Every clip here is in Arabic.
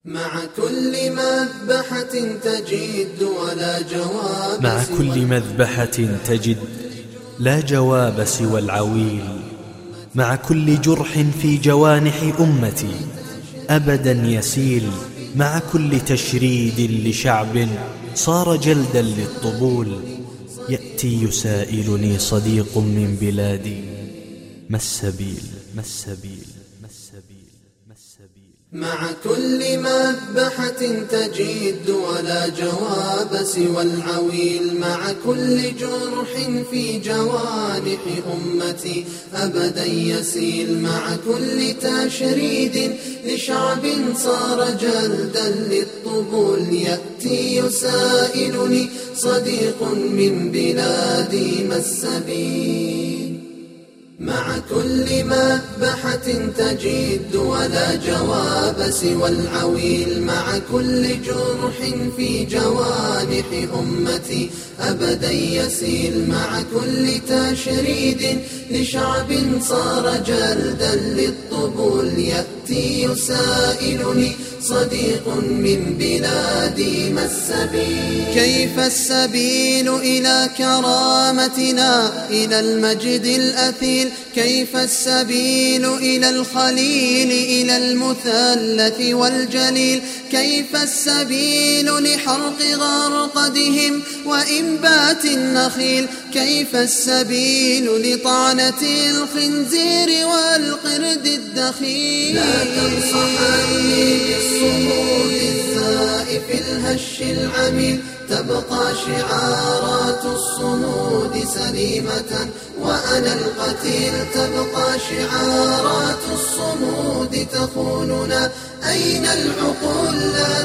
مع كل مذبحة تجد ولا جواب مع كل مذبحة تجد لا جواب سوى العويل. مع كل جرح في جوانح أمتي أبدا يسيل. مع كل تشريد لشعب صار جلدا للطبول يأتي يسائلني صديق من بلادي ما السبيل ما السبيل ما السبيل ما السبيل. مع كل مذبحة تجد ولا جواب سوى العويل. مع كل جرح في جوانح أمتي أبدا يسيل. مع كل تشريد لشعب صار جلدا للطبول يأتي يسائلني صديق من بلادي ما السبيل. مع كل مذبحة تجد ولا جواب سوى العويل. مع كل جرح في جوانح أمتي أبدا يسيل. مع كل تشريد لشعب صار جلدا للطبول يأتي يسائلني صديق من بلادي ما السبيل. كيف السبيل إلى كرامتنا إلى المجد الأثيل. كيف السبيل إلى الخليل إلى المثلث والجليل. كيف السبيل لحرق غرقدهم وإنبات النخيل. كيف السبيل لطعنة الخنزير والقرد الدخيل. لا تنصحني بالصمود الزائف الهش العميل. تبقى شعارات الصمود سليمة وأنا القتيل. تبقى شعارات الصمود تخوننا أين العقول. لا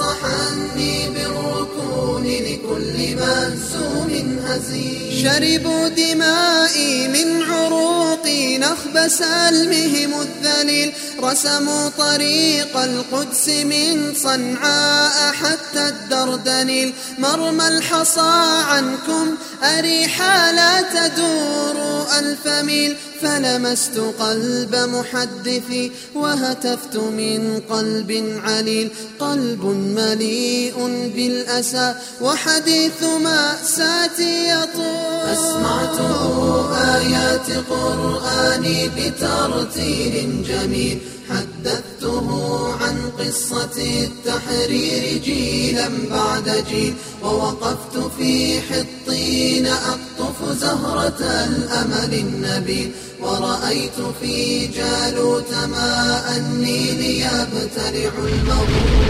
تنصحني بالركون لكل مهزوم هزيل. شربوا دمائي من عروقي نخب سلمهم الذليل. رسموا طريق القدس من صنعاء حتى الدردنيل. مرمى الحصى عنكم أريحا لا تدور ألف ميل. فلمست قلب محدثي وهتفت من قلب عليل. قلب مليء بالأسى وحديث مأساتي يطول. أسمعته آيات قرآني بترتيل جميل. حدثته عن قصة التحرير جيلا بعد جيل. ووقفت في حطين أقطف زهرة الأمل النبيل. ورأيت في جالوت ماء النيل يبتلع المغول.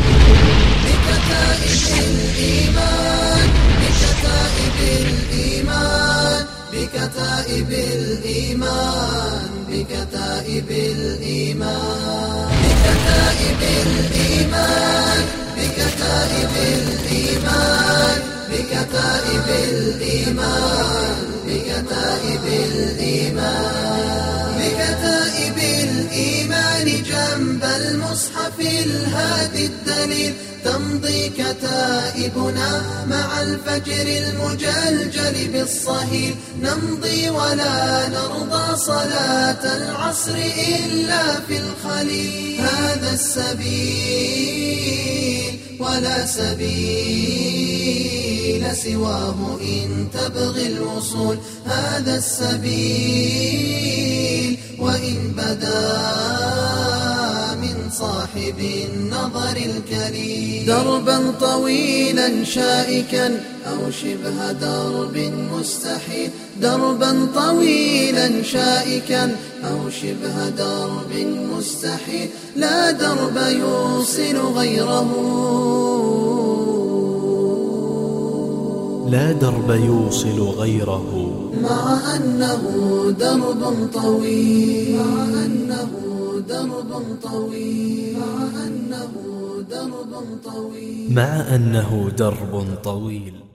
بكتائب الإيمان بكتائب الإيمان بكتائب الإيمان بكتائب الإيمان بكتائب الإيمان بكتائب الإيمان بكتائب الإيمان بكتائب الإيمان بكتائب الإيمان جنب المصحف الهادي الدليل. تمضي كتائبنا مع الفجر المجلجل بالصهيل. نمضي ولا نرضى صلاة العصر إلا في الخليل. هذا السبيل ولا سبيل سواه إن تبغي الوصول. هذا السبيل وإن بدا من صاحب النظر الكريم. دربا طويلا شائكا أو شبه درب مستحيل. دربا طويلا شائكا أو شبه درب مستحيل. لا درب يوصل غيره. لا درب يوصل غيره. مع أنه درب طويل. مع أنه درب طويل. مع أنه درب طويل. مع أنه درب طويل.